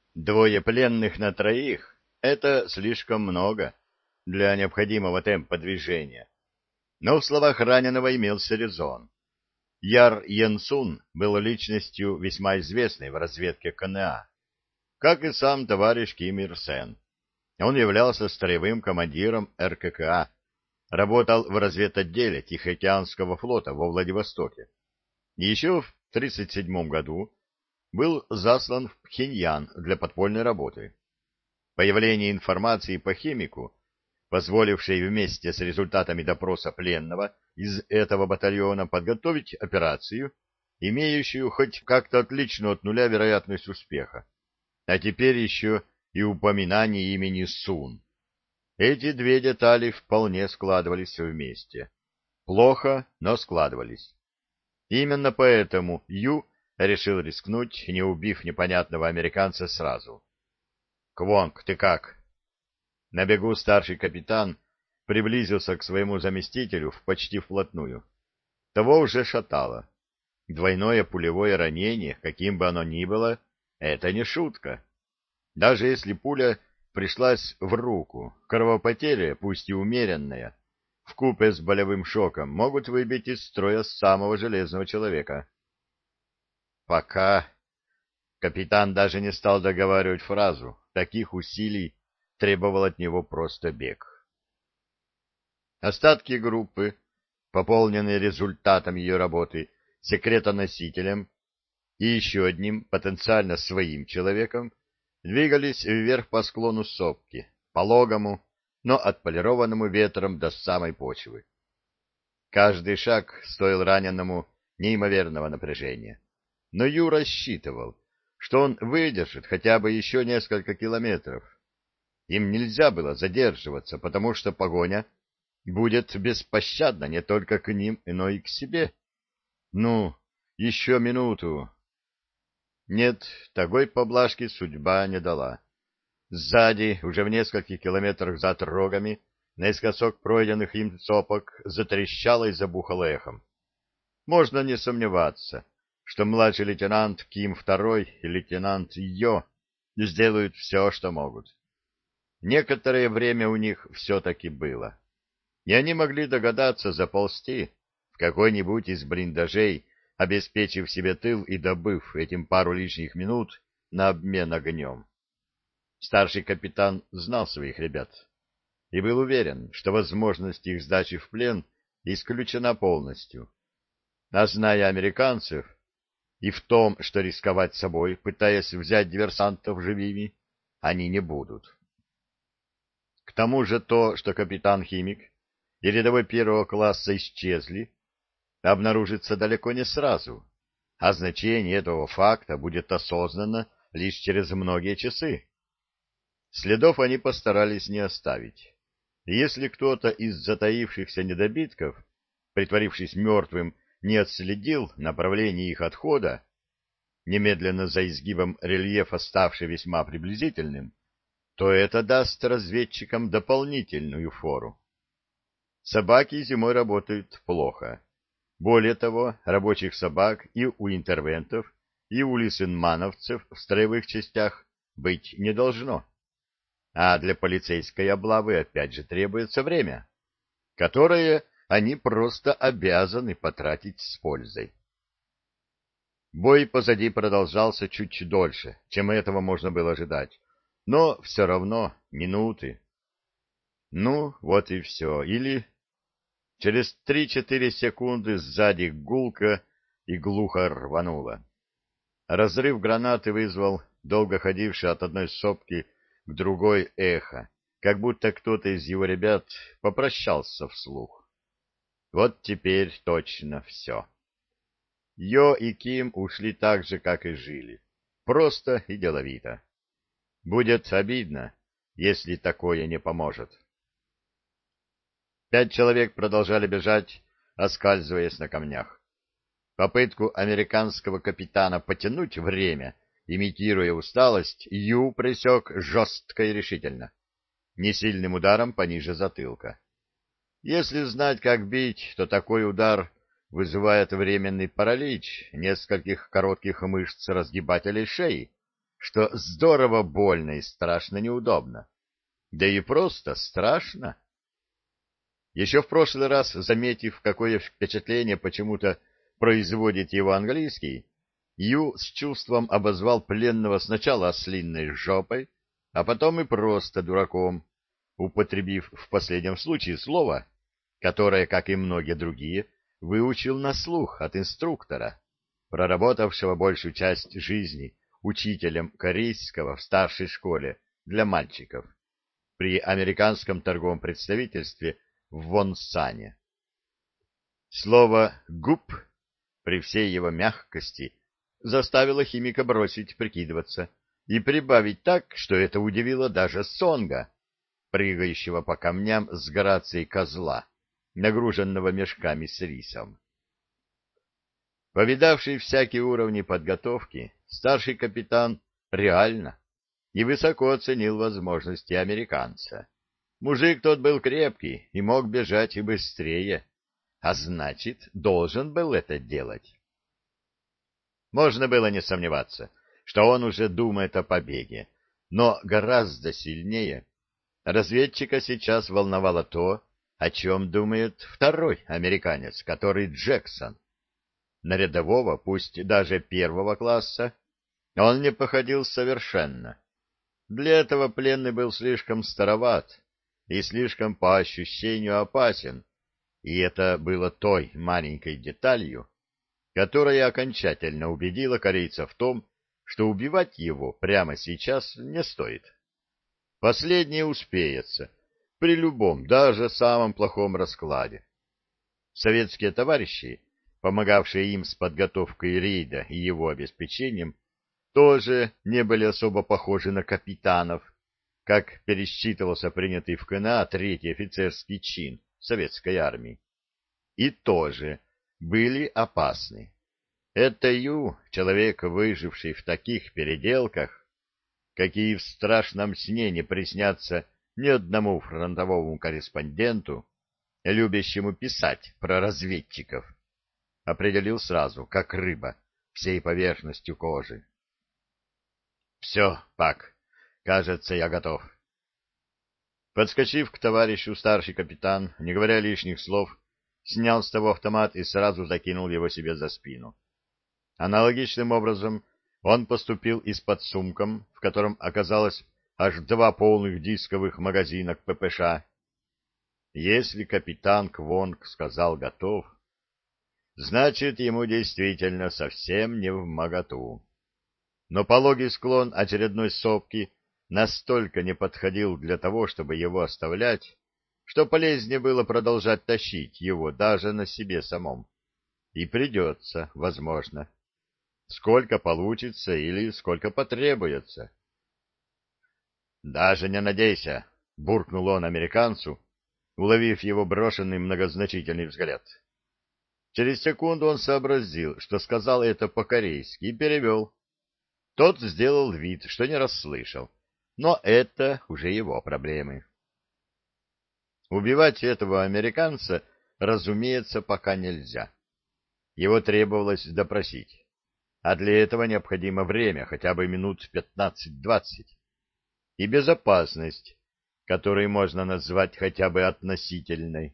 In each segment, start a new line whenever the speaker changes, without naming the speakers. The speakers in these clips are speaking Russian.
Двое пленных на троих — это слишком много для необходимого темпа движения. Но в словах раненого имелся резон. Яр Йенсун был личностью весьма известной в разведке КНА, как и сам товарищ Ким Ир Сен. Он являлся строевым командиром РККА, работал в разведотделе Тихоокеанского флота во Владивостоке. Еще в 1937 году был заслан в Пхеньян для подпольной работы. Появление информации по химику, позволившей вместе с результатами допроса пленного из этого батальона подготовить операцию, имеющую хоть как-то отличную от нуля вероятность успеха. А теперь еще и упоминание имени Сун. Эти две детали вполне складывались вместе. Плохо, но складывались. Именно поэтому Ю решил рискнуть, не убив непонятного американца сразу. «Квонг, ты как?» На бегу старший капитан приблизился к своему заместителю почти вплотную. Того уже шатало. Двойное пулевое ранение, каким бы оно ни было, это не шутка. Даже если пуля пришлась в руку, кровопотеря, пусть и умеренная, вкупе с болевым шоком, могут выбить из строя самого железного человека. Пока капитан даже не стал договаривать фразу, таких усилий требовал от него просто бег. Остатки группы, пополненные результатом ее работы, секретоносителем и еще одним потенциально своим человеком, двигались вверх по склону сопки, пологому, но отполированному ветром до самой почвы. Каждый шаг стоил раненому неимоверного напряжения. Но Ю рассчитывал, что он выдержит хотя бы еще несколько километров. Им нельзя было задерживаться, потому что погоня будет беспощадна не только к ним, но и к себе. Ну, еще минуту. Нет, такой поблажки судьба не дала. Сзади, уже в нескольких километрах за отрогами, наискосок пройденных им сопок, затрещало и забухало эхом. Можно не сомневаться, что младший лейтенант Ким II и лейтенант Йо сделают все, что могут. Некоторое время у них все-таки было, и они могли догадаться заползти в какой-нибудь из блиндажей, обеспечив себе тыл и добыв этим пару лишних минут на обмен огнем. Старший капитан знал своих ребят и был уверен, что возможность их сдачи в плен исключена полностью. А зная американцев и в том, что рисковать собой, пытаясь взять диверсантов живыми, они не будут. К тому же то, что капитан-химик и рядовой первого класса исчезли, обнаружится далеко не сразу, а значение этого факта будет осознано лишь через многие часы. Следов они постарались не оставить. И если кто-то из затаившихся недобитков, притворившись мертвым, не отследил направление их отхода, немедленно за изгибом рельефа ставший весьма приблизительным, то это даст разведчикам дополнительную фору. Собаки зимой работают плохо. Более того, рабочих собак и у интервентов, и у лисенмановцев в строевых частях быть не должно. А для полицейской облавы опять же требуется время, которое они просто обязаны потратить с пользой. Бой позади продолжался чуть дольше, чем этого можно было ожидать, но все равно минуты. Ну, вот и все. Или через 3-4 секунды сзади гулко и глухо рвануло. Разрыв гранаты вызвал долго ходивший от одной сопки к другой эхо, как будто кто-то из его ребят попрощался вслух. Вот теперь точно все. Йо и Ким ушли так же, как и жили. Просто и деловито. Будет обидно, если такое не поможет. 5 человек продолжали бежать, оскальзываясь на камнях. Попытку американского капитана потянуть время, имитируя усталость, Ю пресек жестко и решительно, несильным ударом пониже затылка. Если знать, как бить, то такой удар вызывает временный паралич нескольких коротких мышц разгибателей шеи, что здорово больно и страшно неудобно. Да и просто страшно. Еще в прошлый раз, заметив, какое впечатление почему-то производит его английский, Ю с чувством обозвал пленного сначала ослиной жопой, а потом и просто дураком, употребив в последнем случае слово, которое, как и многие другие, выучил на слух от инструктора, проработавшего большую часть жизни учителем корейского в старшей школе для мальчиков при американском торговом представительстве в Вонсане. Слово «губ» при всей его мягкости заставило химика бросить прикидываться и прибавить так, что это удивило даже Сонга, прыгающего по камням с грацией козла, нагруженного мешками с рисом. Повидавший всякие уровни подготовки, старший капитан реально и высоко оценил возможности американца. Мужик тот был крепкий и мог бежать и быстрее, а значит, должен был это делать. Можно было не сомневаться, что он уже думает о побеге, но гораздо сильнее разведчика сейчас волновало то, о чем думает второй американец, который Джексон. На рядового, пусть даже первого класса, он не походил совершенно. Для этого пленный был слишком староват и слишком по ощущению опасен, и это было той маленькой деталью, которая окончательно убедила корейца в том, что убивать его прямо сейчас не стоит. Последнее успеется при любом, даже самом плохом раскладе. Советские товарищи, помогавшие им с подготовкой рейда и его обеспечением, тоже не были особо похожи на капитанов, как пересчитывался принятый в КНА третий офицерский чин советской армии. И тоже были опасны. Это Ю, человек, выживший в таких переделках, какие в страшном сне не приснятся ни одному фронтовому корреспонденту, любящему писать про разведчиков, определил сразу, как рыба, всей поверхностью кожи. — Все, Пак, кажется, я готов. Подскочив к товарищу, старший капитан, не говоря лишних слов, снял с того автомат и сразу закинул его себе за спину. Аналогичным образом он поступил и с подсумком, в котором оказалось аж 2 полных дисковых магазина к ППШ. Если капитан Квонг сказал «готов», значит, ему действительно совсем не вмоготу. Но пологий склон очередной сопки настолько не подходил для того, чтобы его оставлять, что полезнее было продолжать тащить его даже на себе самом. И придется, возможно. Сколько получится или сколько потребуется. «Даже не надейся», — буркнул он американцу, уловив его брошенный многозначительный взгляд. Через секунду он сообразил, что сказал это по-корейски, и перевел. Тот сделал вид, что не расслышал, но это уже его проблемы. Убивать этого американца, разумеется, пока нельзя. Его требовалось допросить, а для этого необходимо время, хотя бы минут 15-20, и безопасность, которую можно назвать хотя бы относительной.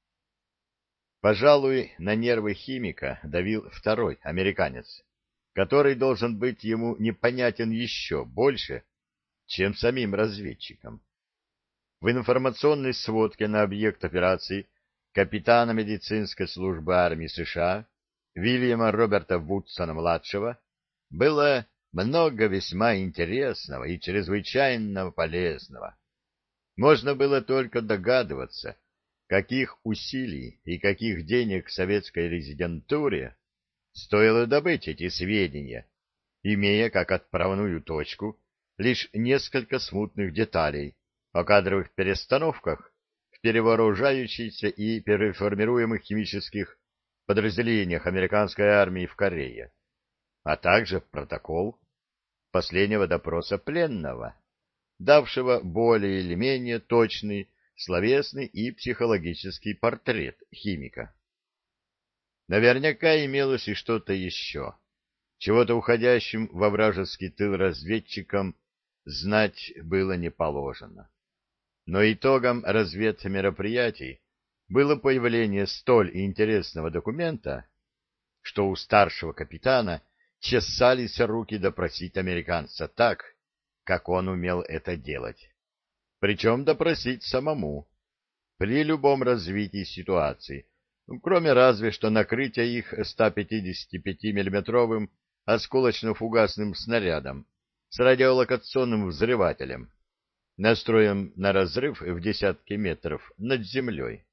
Пожалуй, на нервы химика давил второй американец, который должен быть ему непонятен еще больше, чем самим разведчикам. В информационной сводке на объект операции капитана медицинской службы армии США Вильяма Роберта Вудсона-младшего было много весьма интересного и чрезвычайно полезного. Можно было только догадываться, каких усилий и каких денег советской резидентуре стоило добыть эти сведения, имея как отправную точку лишь несколько смутных деталей о кадровых перестановках в перевооружающейся и переформируемых химических подразделениях американской армии в Корее, а также протокол последнего допроса пленного, давшего более или менее точный словесный и психологический портрет химика. Наверняка имелось и что-то еще, Чего-то уходящим во вражеский тыл разведчикам знать было не положено. Но итогом разведмероприятий было появление столь интересного документа, что у старшего капитана чесались руки допросить американца так, как он умел это делать. Причем допросить самому, при любом развитии ситуации, кроме разве что накрытия их 155-миллиметровым осколочно-фугасным снарядом с радиолокационным взрывателем, настроен на разрыв в десятки метров над землей.